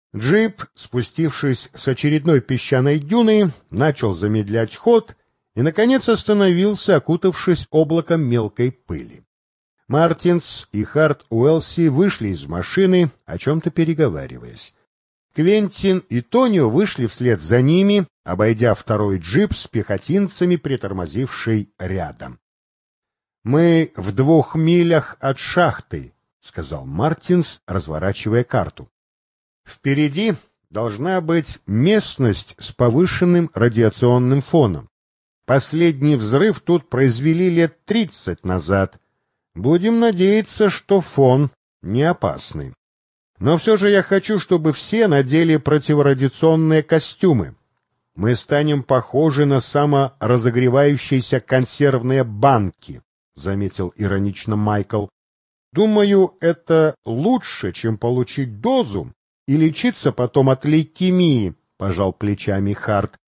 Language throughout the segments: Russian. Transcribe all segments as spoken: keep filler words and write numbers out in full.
Джип, спустившись с очередной песчаной дюны, начал замедлять ход и, наконец, остановился, окутавшись облаком мелкой пыли. Мартинс и Харт Уэлси вышли из машины, о чем-то переговариваясь. Квентин и Тонио вышли вслед за ними, обойдя второй джип с пехотинцами, притормозивший рядом. — Мы в двух милях от шахты, — сказал Мартинс, разворачивая карту. — Впереди должна быть местность с повышенным радиационным фоном. Последний взрыв тут произвели лет тридцать назад. Будем надеяться, что фон не опасный. Но все же я хочу, чтобы все надели противорадиационные костюмы. Мы станем похожи на саморазогревающиеся консервные банки, — заметил иронично Майкл. Думаю, это лучше, чем получить дозу и лечиться потом от лейкемии, — пожал плечами Харт.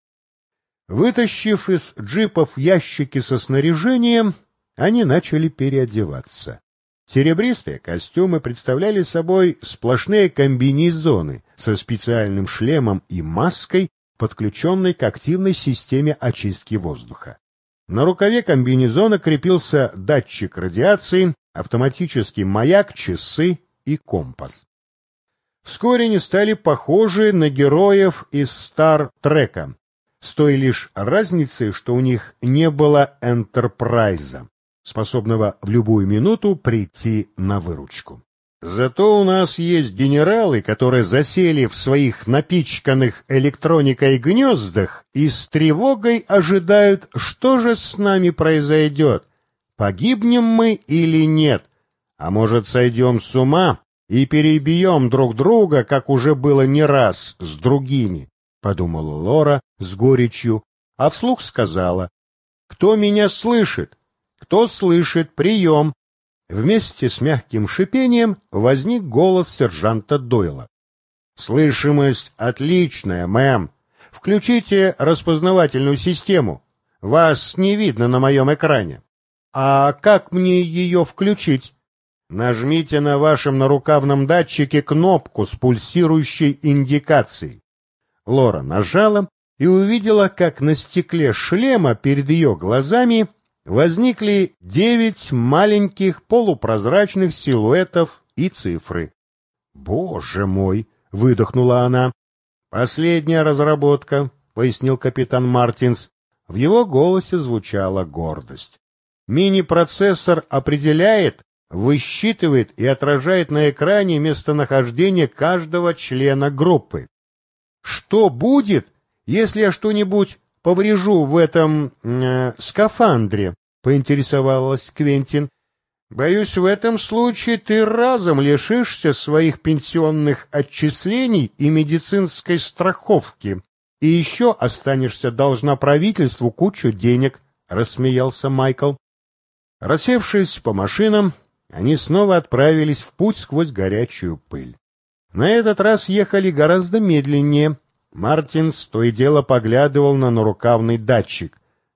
Вытащив из джипов ящики со снаряжением, они начали переодеваться. Серебристые костюмы представляли собой сплошные комбинезоны со специальным шлемом и маской, подключенной к активной системе очистки воздуха. На рукаве комбинезона крепился датчик радиации, автоматический маяк, часы и компас. Вскоре они стали похожи на героев из Стар-Трека, с той лишь разницей, что у них не было Энтерпрайза, способного в любую минуту прийти на выручку. Зато у нас есть генералы, которые засели в своих напичканных электроникой гнездах и с тревогой ожидают, что же с нами произойдет, погибнем мы или нет, а может, сойдем с ума и перебьем друг друга, как уже было не раз с другими, — подумала Лора с горечью, а вслух сказала: «Кто меня слышит? Кто слышит? Прием!» Вместе с мягким шипением возник голос сержанта Дойла. «Слышимость отличная, мэм. Включите распознавательную систему. Вас не видно на моем экране. А как мне ее включить? Нажмите на вашем нарукавном датчике кнопку с пульсирующей индикацией». Лора нажала и увидела, как на стекле шлема перед ее глазами возникли девять маленьких полупрозрачных силуэтов и цифры. «Боже мой!» — выдохнула она. «Последняя разработка», — пояснил капитан Мартинс. В его голосе звучала гордость. «Мини-процессор определяет, высчитывает и отражает на экране местонахождение каждого члена группы. Что будет, если я что-нибудь поврежу в этом э, скафандре?» — поинтересовалась Квентин. «Боюсь, в этом случае ты разом лишишься своих пенсионных отчислений и медицинской страховки, и еще останешься должна правительству кучу денег», — рассмеялся Майкл. Рассевшись по машинам, они снова отправились в путь сквозь горячую пыль. На этот раз ехали гораздо медленнее. Мартинс то и дело поглядывал на нарукавный датчик.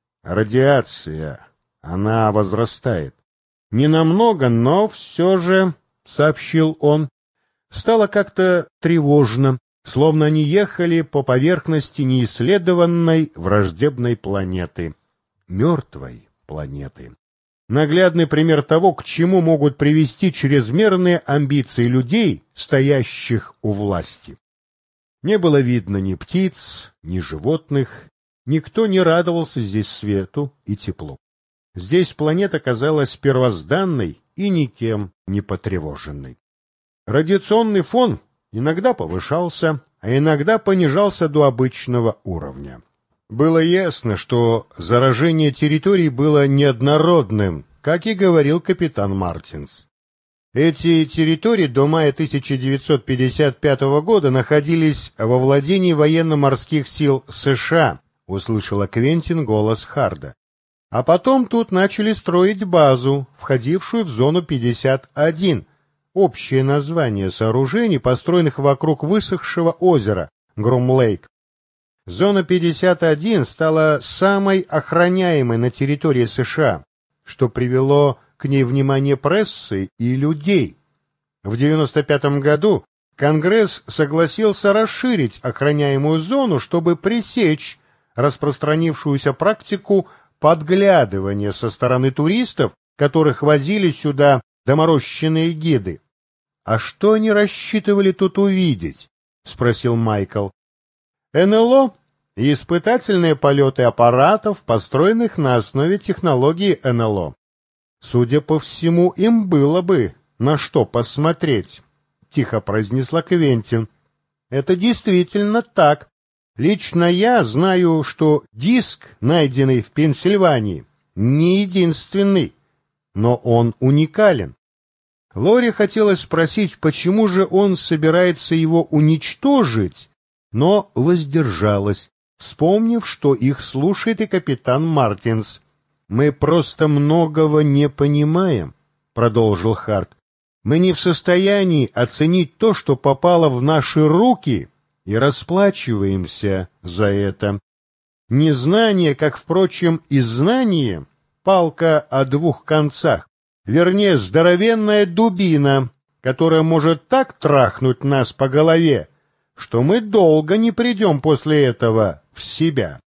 «Радиация, она возрастает. Ненамного, но все же», — сообщил он. Стало как-то тревожно, словно они ехали по поверхности неисследованной враждебной планеты. Мертвой планеты. Наглядный пример того, к чему могут привести чрезмерные амбиции людей, стоящих у власти. Не было видно ни птиц, ни животных, никто не радовался здесь свету и теплу. Здесь планета казалась первозданной и никем не потревоженной. Радиационный фон иногда повышался, а иногда понижался до обычного уровня. Было ясно, что заражение территорий было неоднородным, как и говорил капитан Мартинс. Эти территории до мая тысяча девятьсот пятьдесят пятого года находились во владении военно-морских сил США, услышала Квентин голос Харда. А потом тут начали строить базу, входившую в зону пятьдесят один, общее название сооружений, построенных вокруг высохшего озера Гром-Лейк. Зона пятьдесят один стала самой охраняемой на территории США, что привело к ней внимание прессы и людей. В девяносто пятом году Конгресс согласился расширить охраняемую зону, чтобы пресечь распространившуюся практику подглядывания со стороны туристов, которых возили сюда доморощенные гиды. — А что они рассчитывали тут увидеть? — спросил Майкл. — эн эл о и испытательные полеты аппаратов, построенных на основе технологии эн эл о. Судя по всему, им было бы на что посмотреть, — тихо произнесла Квентин. — Это действительно так. Лично я знаю, что диск, найденный в Пенсильвании, не единственный, но он уникален. Лоре хотелось спросить, почему же он собирается его уничтожить, но воздержалась, вспомнив, что их слушает и капитан Мартинс. «Мы просто многого не понимаем», — продолжил Харт. «Мы не в состоянии оценить то, что попало в наши руки, и расплачиваемся за это. Незнание, как, впрочем, и знание, палка о двух концах, вернее, здоровенная дубина, которая может так трахнуть нас по голове, что мы долго не придем после этого в себя».